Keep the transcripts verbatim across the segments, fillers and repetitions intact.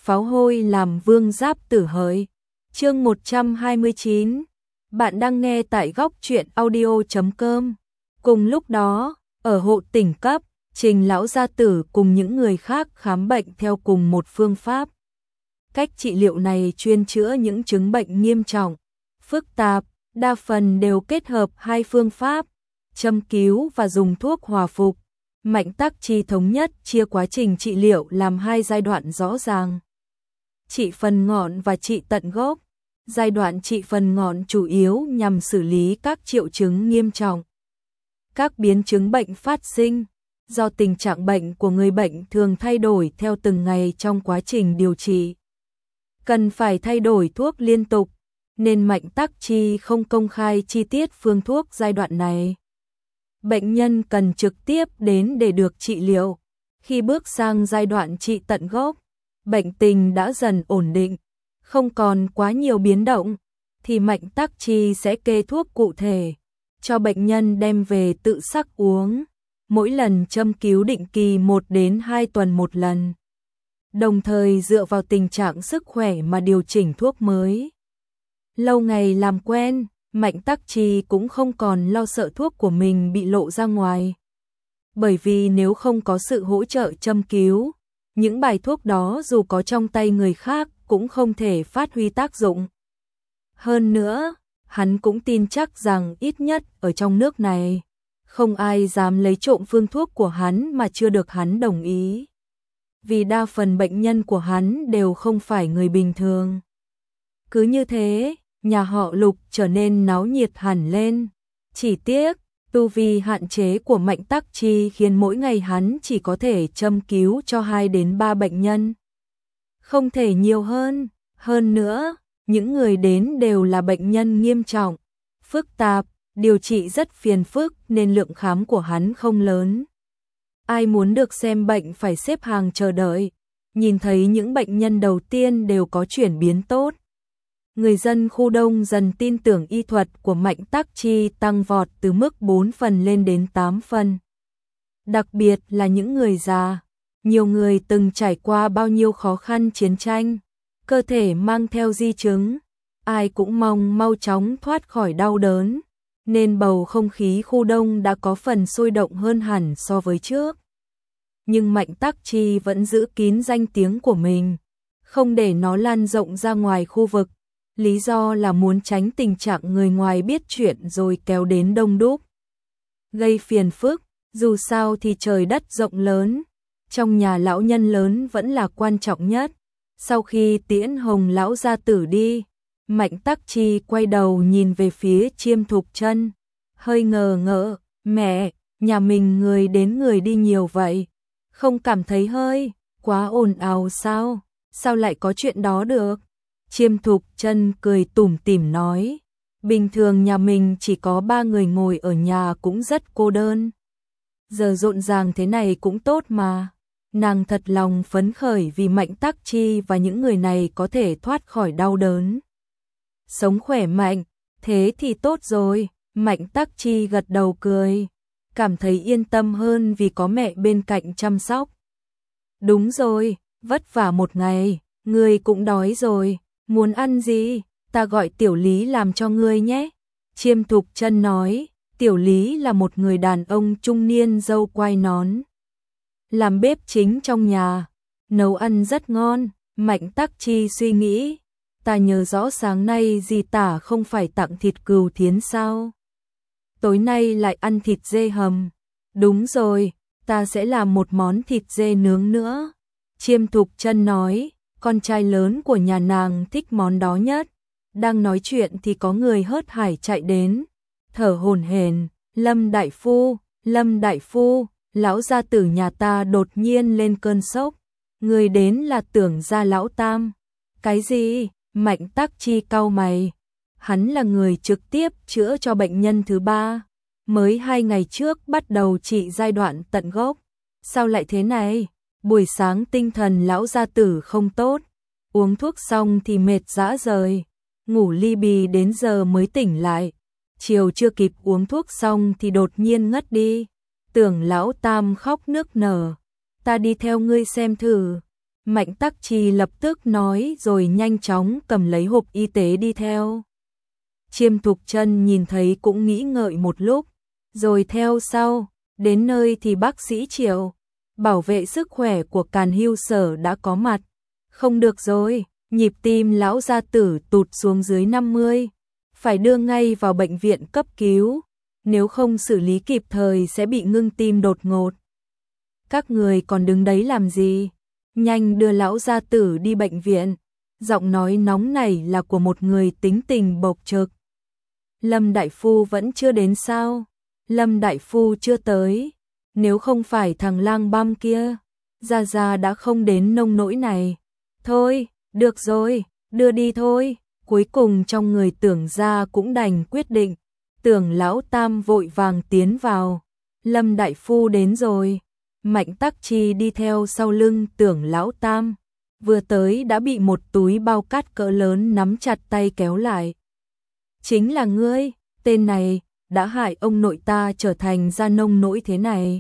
pháo hôi làm vương giáp tử hỡi. Chương một trăm hai mươi chín. Bạn đang nghe tại góc truyện audio chấm com. Cùng lúc đó, ở hộ tỉnh cấp, Trình lão gia tử cùng những người khác khám bệnh theo cùng một phương pháp. Cách trị liệu này chuyên chữa những chứng bệnh nghiêm trọng, phức tạp, đa phần đều kết hợp hai phương pháp, châm cứu và dùng thuốc hòa phục. Mạnh Tắc Chi thống nhất chia quá trình trị liệu làm hai giai đoạn rõ ràng. Trị phần ngọn và trị tận gốc. Giai đoạn trị phần ngọn chủ yếu nhằm xử lý các triệu chứng nghiêm trọng. Các biến chứng bệnh phát sinh do tình trạng bệnh của người bệnh thường thay đổi theo từng ngày trong quá trình điều trị. Cần phải thay đổi thuốc liên tục, nên Mạnh Tắc Chi không công khai chi tiết phương thuốc giai đoạn này. Bệnh nhân cần trực tiếp đến để được trị liệu. Khi bước sang giai đoạn trị tận gốc, bệnh tình đã dần ổn định, không còn quá nhiều biến động, thì Mạnh Tắc Chi sẽ kê thuốc cụ thể, cho bệnh nhân đem về tự sắc uống, mỗi lần châm cứu định kỳ một đến hai tuần một lần. Đồng thời dựa vào tình trạng sức khỏe mà điều chỉnh thuốc mới. Lâu ngày làm quen, Mạnh Tắc Chi cũng không còn lo sợ thuốc của mình bị lộ ra ngoài. Bởi vì nếu không có sự hỗ trợ châm cứu, những bài thuốc đó dù có trong tay người khác cũng không thể phát huy tác dụng. Hơn nữa, hắn cũng tin chắc rằng ít nhất ở trong nước này, không ai dám lấy trộm phương thuốc của hắn mà chưa được hắn đồng ý. Vì đa phần bệnh nhân của hắn đều không phải người bình thường. Cứ như thế, nhà họ Lục trở nên náo nhiệt hẳn lên. Chỉ tiếc, tu vi hạn chế của Mạnh Tắc Chi khiến mỗi ngày hắn chỉ có thể châm cứu cho hai đến ba bệnh nhân. Không thể nhiều hơn. Hơn nữa, những người đến đều là bệnh nhân nghiêm trọng, phức tạp, điều trị rất phiền phức nên lượng khám của hắn không lớn. Ai muốn được xem bệnh phải xếp hàng chờ đợi. Nhìn thấy những bệnh nhân đầu tiên đều có chuyển biến tốt. Người dân khu đông dần tin tưởng y thuật của Mạnh Tắc Chi tăng vọt từ mức bốn phần lên đến tám phần. Đặc biệt là những người già, nhiều người từng trải qua bao nhiêu khó khăn chiến tranh, cơ thể mang theo di chứng, ai cũng mong mau chóng thoát khỏi đau đớn, nên bầu không khí khu đông đã có phần sôi động hơn hẳn so với trước. Nhưng Mạnh Tắc Chi vẫn giữ kín danh tiếng của mình, không để nó lan rộng ra ngoài khu vực. Lý do là muốn tránh tình trạng người ngoài biết chuyện rồi kéo đến đông đúc, gây phiền phức. Dù sao thì trời đất rộng lớn, trong nhà lão nhân lớn vẫn là quan trọng nhất. Sau khi tiễn Hồng lão gia tử đi, Mạnh Tắc Chi quay đầu nhìn về phía Chiêm Thục Chân, hơi ngờ ngợ, mẹ, nhà mình người đến người đi nhiều vậy, không cảm thấy hơi quá ồn ào sao? Sao lại có chuyện đó được? Chiêm Thục Chân cười tủm tỉm nói, bình thường nhà mình chỉ có ba người ngồi ở nhà cũng rất cô đơn. Giờ rộn ràng thế này cũng tốt mà. Nàng thật lòng phấn khởi vì Mạnh Tắc Chi và những người này có thể thoát khỏi đau đớn, sống khỏe mạnh. Thế thì tốt rồi. Mạnh Tắc Chi gật đầu cười, cảm thấy yên tâm hơn vì có mẹ bên cạnh chăm sóc. Đúng rồi, vất vả một ngày, ngươi cũng đói rồi. Muốn ăn gì? Ta gọi Tiểu Lý làm cho ngươi nhé. Chiêm Thục Chân nói. Tiểu Lý là một người đàn ông trung niên râu quai nón, làm bếp chính trong nhà, nấu ăn rất ngon. Mạnh Tắc Chi suy nghĩ, ta nhớ rõ sáng nay dì Tả không phải tặng thịt cừu thiến sao? Tối nay lại ăn thịt dê hầm. Đúng rồi, ta sẽ làm một món thịt dê nướng nữa. Chiêm Thục Chân nói, con trai lớn của nhà nàng thích món đó nhất. Đang nói chuyện thì có người hớt hải chạy đến, thở hổn hển, Lâm đại phu, Lâm đại phu, lão gia tử nhà ta đột nhiên lên cơn sốc. Người đến là Tưởng gia lão tam. Cái gì? Mạnh Tắc Chi cau mày. Hắn là người trực tiếp chữa cho bệnh nhân thứ ba, mới hai ngày trước bắt đầu trị giai đoạn tận gốc. Sao lại thế này? Buổi sáng tinh thần lão gia tử không tốt, uống thuốc xong thì mệt rã rời, ngủ li bì đến giờ mới tỉnh lại. Chiều chưa kịp uống thuốc xong thì đột nhiên ngất đi. Tưởng lão tam khóc nức nở. Ta đi theo ngươi xem thử. Mạnh Tắc Chi lập tức nói rồi nhanh chóng cầm lấy hộp y tế đi theo. Chiêm Thục Chân nhìn thấy cũng nghĩ ngợi một lúc, rồi theo sau, đến nơi thì bác sĩ Triệu, bảo vệ sức khỏe của Càn Hưu Sở đã có mặt. Không được rồi, nhịp tim lão gia tử tụt xuống dưới năm mươi, phải đưa ngay vào bệnh viện cấp cứu, nếu không xử lý kịp thời sẽ bị ngưng tim đột ngột. Các người còn đứng đấy làm gì? Nhanh đưa lão gia tử đi bệnh viện. Giọng nói nóng này là của một người tính tình bộc trực. Lâm đại phu vẫn chưa đến sao? Lâm đại phu chưa tới. Nếu không phải thằng lang băm kia, Gia Gia đã không đến nông nỗi này. Thôi, được rồi, đưa đi thôi. Cuối cùng trong người Tưởng gia cũng đành quyết định. Tưởng lão tam vội vàng tiến vào. Lâm đại phu đến rồi. Mạnh Tắc Chi đi theo sau lưng Tưởng lão tam. Vừa tới đã bị một túi bao cát cỡ lớn nắm chặt tay kéo lại. Chính là ngươi, tên này, đã hại ông nội ta trở thành ra nông nỗi thế này.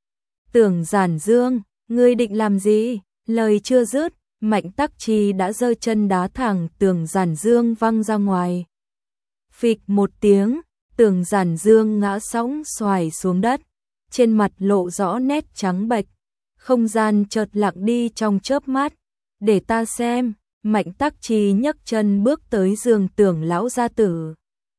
Tưởng Giản Dương, ngươi định làm gì? Lời chưa dứt, Mạnh Tắc Chi đã giơ chân đá thẳng Tưởng Giản Dương văng ra ngoài. Phịch một tiếng, Tưởng Giản Dương ngã sõng xoài xuống đất, trên mặt lộ rõ nét trắng bệch, không gian chợt lặng đi trong chớp mắt. Để ta xem, Mạnh Tắc Chi nhấc chân bước tới giường Tưởng lão gia tử.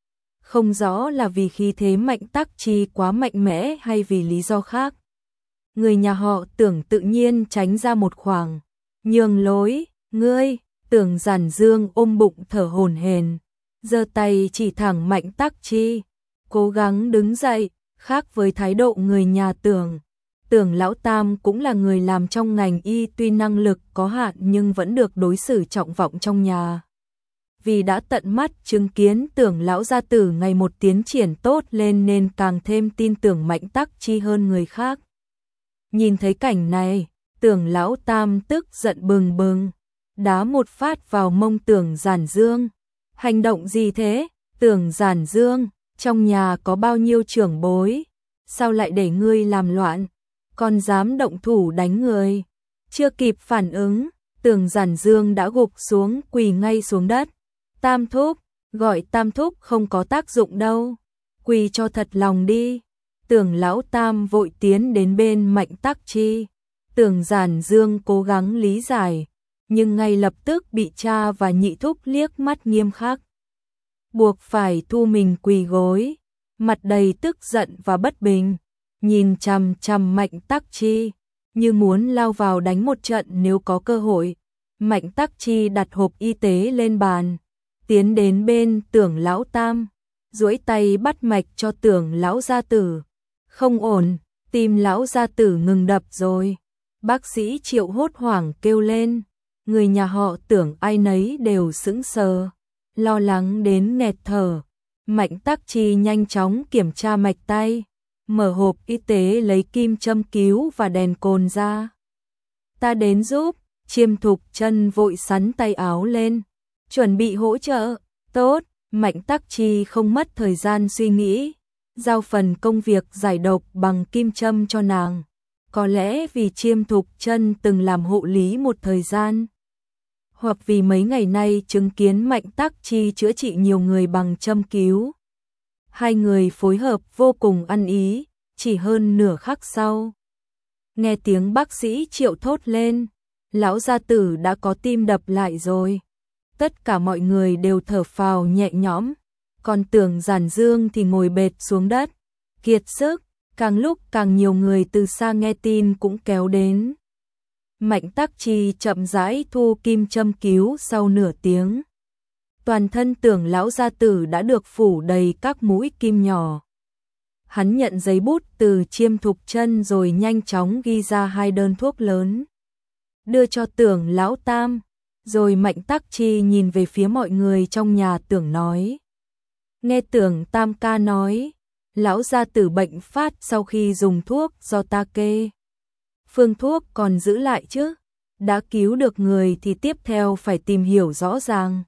Không rõ là vì khí thế Mạnh Tắc Chi quá mạnh mẽ hay vì lý do khác. Người nhà họ Tưởng tự nhiên tránh ra một khoảng, nhường lối. Ngươi, Tưởng Giản Dương ôm bụng thở hổn hển, giơ tay chỉ thẳng Mạnh Tắc Chi, cố gắng đứng dậy. Khác với thái độ người nhà Tưởng, Tưởng lão tam cũng là người làm trong ngành y, tuy năng lực có hạn nhưng vẫn được đối xử trọng vọng trong nhà. Vì đã tận mắt chứng kiến Tưởng lão gia tử ngày một tiến triển tốt lên nên càng thêm tin tưởng Mạnh Tắc Chi hơn người khác. Nhìn thấy cảnh này, Tưởng lão tam tức giận bừng bừng, đá một phát vào mông Tưởng Giản Dương. Hành động gì thế, Tưởng Giản Dương? Trong nhà có bao nhiêu trưởng bối, sao lại để ngươi làm loạn, còn dám động thủ đánh người? Chưa kịp phản ứng, Tưởng Giản Dương đã gục xuống quỳ ngay xuống đất. Tam thúc, gọi tam thúc không có tác dụng đâu, quỳ cho thật lòng đi. Tưởng lão tam vội tiến đến bên Mạnh Tắc Chi. Tưởng Giản Dương cố gắng lý giải, nhưng ngay lập tức bị cha và nhị thúc liếc mắt nghiêm khắc, buộc phải thu mình quỳ gối, mặt đầy tức giận và bất bình, nhìn chằm chằm Mạnh Tắc Chi, như muốn lao vào đánh một trận nếu có cơ hội. Mạnh Tắc Chi đặt hộp y tế lên bàn, tiến đến bên Tưởng lão tam, duỗi tay bắt mạch cho Tưởng lão gia tử. Không ổn, tim lão gia tử ngừng đập rồi. Bác sĩ Triệu hốt hoảng kêu lên, người nhà họ Tưởng ai nấy đều sững sờ, lo lắng đến nghẹt thở. Mạnh Tắc Chi nhanh chóng kiểm tra mạch tay, mở hộp y tế lấy kim châm cứu và đèn cồn ra. Ta đến giúp. Chiêm Thục Chân vội xắn tay áo lên, chuẩn bị hỗ trợ. Tốt. Mạnh Tắc Chi không mất thời gian suy nghĩ, giao phần công việc giải độc bằng kim châm cho nàng. Có lẽ vì Chiêm Thục Chân từng làm hộ lý một thời gian, hoặc vì mấy ngày nay chứng kiến Mạnh Tắc Chi chữa trị nhiều người bằng châm cứu. Hai người phối hợp vô cùng ăn ý, chỉ hơn nửa khắc sau. Nghe tiếng bác sĩ Triệu thốt lên, lão gia tử đã có tim đập lại rồi. Tất cả mọi người đều thở phào nhẹ nhõm, còn Tưởng Giản Dương thì ngồi bệt xuống đất, kiệt sức. Càng lúc càng nhiều người từ xa nghe tin cũng kéo đến. Mạnh Tắc Chi chậm rãi thu kim châm cứu sau nửa tiếng. Toàn thân Tưởng lão gia tử đã được phủ đầy các mũi kim nhỏ. Hắn nhận giấy bút từ Chiêm Thục Chân rồi nhanh chóng ghi ra hai đơn thuốc lớn, đưa cho Tưởng lão tam, rồi Mạnh Tắc Chi nhìn về phía mọi người trong nhà Tưởng nói. Nghe Tưởng tam ca nói, lão gia tử bệnh phát sau khi dùng thuốc do ta kê. Phương thuốc còn giữ lại chứ, đã cứu được người thì tiếp theo phải tìm hiểu rõ ràng,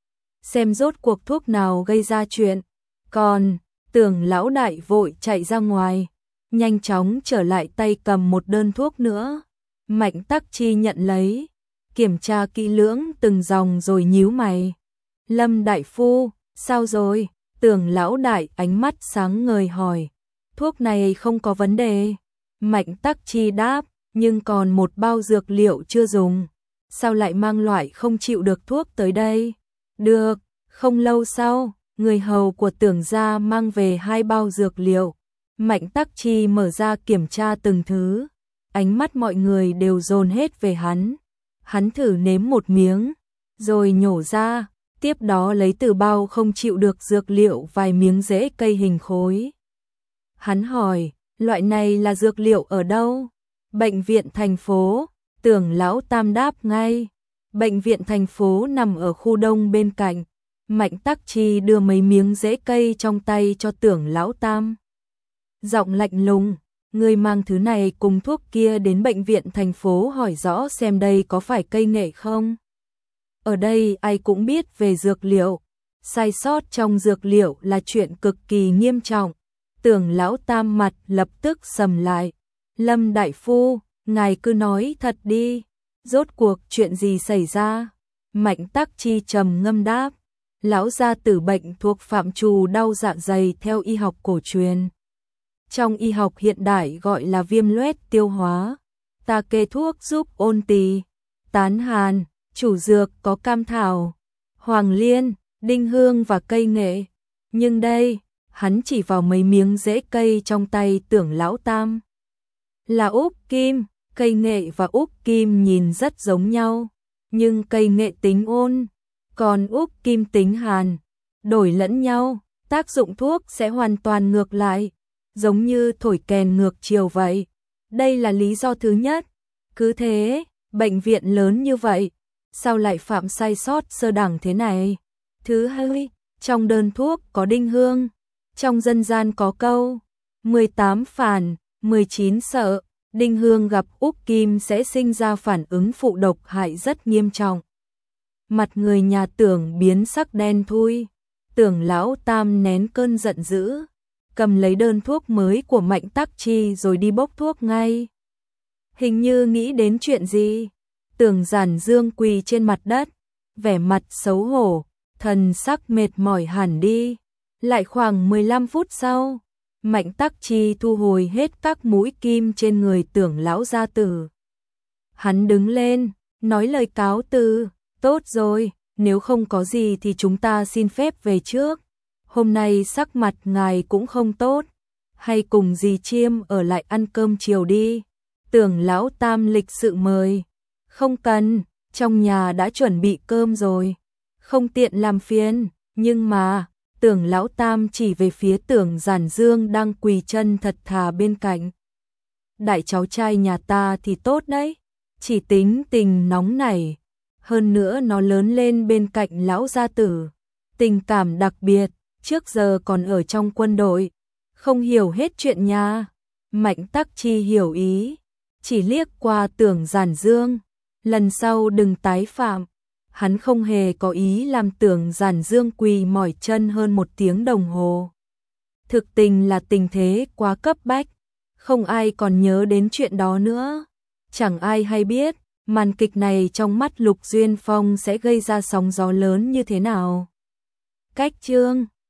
xem rốt cuộc thuốc nào gây ra chuyện. Còn, Tưởng lão đại vội chạy ra ngoài, nhanh chóng trở lại tay cầm một đơn thuốc nữa. Mạnh Tắc Chi nhận lấy, kiểm tra kỹ lưỡng từng dòng rồi nhíu mày. Lâm đại phu, sao rồi? Tưởng lão đại ánh mắt sáng ngời hỏi. Thuốc này không có vấn đề. Mạnh Tắc Chi đáp, nhưng còn một bao dược liệu chưa dùng. Sao lại mang loại không chịu được thuốc tới đây? Được, không lâu sau, người hầu của Tưởng gia mang về hai bao dược liệu. Mạnh Tắc Chi mở ra kiểm tra từng thứ. Ánh mắt mọi người đều dồn hết về hắn. Hắn thử nếm một miếng, rồi nhổ ra, tiếp đó lấy từ bao không chịu được dược liệu vài miếng rễ cây hình khối. Hắn hỏi, loại này là dược liệu ở đâu? Bệnh viện thành phố, Tưởng lão tam đáp ngay. Bệnh viện thành phố nằm ở khu đông bên cạnh. Mạnh Tắc Chi đưa mấy miếng rễ cây trong tay cho Tưởng lão tam. Giọng lạnh lùng, người mang thứ này cùng thuốc kia đến bệnh viện thành phố hỏi rõ xem đây có phải cây nghệ không? Ở đây ai cũng biết về dược liệu, sai sót trong dược liệu là chuyện cực kỳ nghiêm trọng. Tưởng lão tam mặt lập tức sầm lại. Lâm đại phu, ngài cứ nói thật đi, rốt cuộc chuyện gì xảy ra? Mạnh Tắc Chi trầm ngâm đáp, lão gia tử bệnh thuộc phạm trù đau dạ dày theo y học cổ truyền. Trong y học hiện đại gọi là viêm loét tiêu hóa. Ta kê thuốc giúp ôn tỳ, tán hàn, chủ dược có cam thảo, hoàng liên, đinh hương và cây nghệ. Nhưng đây, hắn chỉ vào mấy miếng rễ cây trong tay Tưởng lão tam. Là úc kim, cây nghệ và úc kim nhìn rất giống nhau, nhưng cây nghệ tính ôn, còn úc kim tính hàn, đổi lẫn nhau, tác dụng thuốc sẽ hoàn toàn ngược lại, giống như thổi kèn ngược chiều vậy. Đây là lý do thứ nhất. Cứ thế, bệnh viện lớn như vậy, sao lại phạm sai sót sơ đẳng thế này? Thứ hai, trong đơn thuốc có đinh hương, trong dân gian có câu, mười tám phản, mười chín sợ, đinh hương gặp úc kim sẽ sinh ra phản ứng phụ độc hại rất nghiêm trọng. Mặt người nhà Tưởng biến sắc đen thui, Tưởng lão tam nén cơn giận dữ, cầm lấy đơn thuốc mới của Mạnh Tắc Chi rồi đi bốc thuốc ngay. Hình như nghĩ đến chuyện gì, Tưởng Giản Dương quỳ trên mặt đất, vẻ mặt xấu hổ, thần sắc mệt mỏi hẳn đi. Lại khoảng mười lăm phút sau, Mạnh Tắc Chi thu hồi hết các mũi kim trên người Tưởng lão gia tử. Hắn đứng lên, nói lời cáo từ, tốt rồi, nếu không có gì thì chúng ta xin phép về trước. Hôm nay sắc mặt ngài cũng không tốt, hay cùng dì Chiêm ở lại ăn cơm chiều đi. Tưởng lão tam lịch sự mời. Không cần, trong nhà đã chuẩn bị cơm rồi, không tiện làm phiền. Nhưng mà, Tưởng lão tam chỉ về phía Tưởng Giản Dương đang quỳ chân thật thà bên cạnh. Đại cháu trai nhà ta thì tốt đấy, chỉ tính tình nóng nảy, hơn nữa nó lớn lên bên cạnh lão gia tử, tình cảm đặc biệt, trước giờ còn ở trong quân đội, không hiểu hết chuyện nha. Mạnh Tắc Chi hiểu ý, chỉ liếc qua Tưởng Giản Dương, lần sau đừng tái phạm. Hắn không hề có ý làm Tưởng Giản Dương quỳ mỏi chân hơn một tiếng đồng hồ. Thực tình là tình thế quá cấp bách, không ai còn nhớ đến chuyện đó nữa. Chẳng ai hay biết, màn kịch này trong mắt Lục Duyên Phong sẽ gây ra sóng gió lớn như thế nào. Cách chương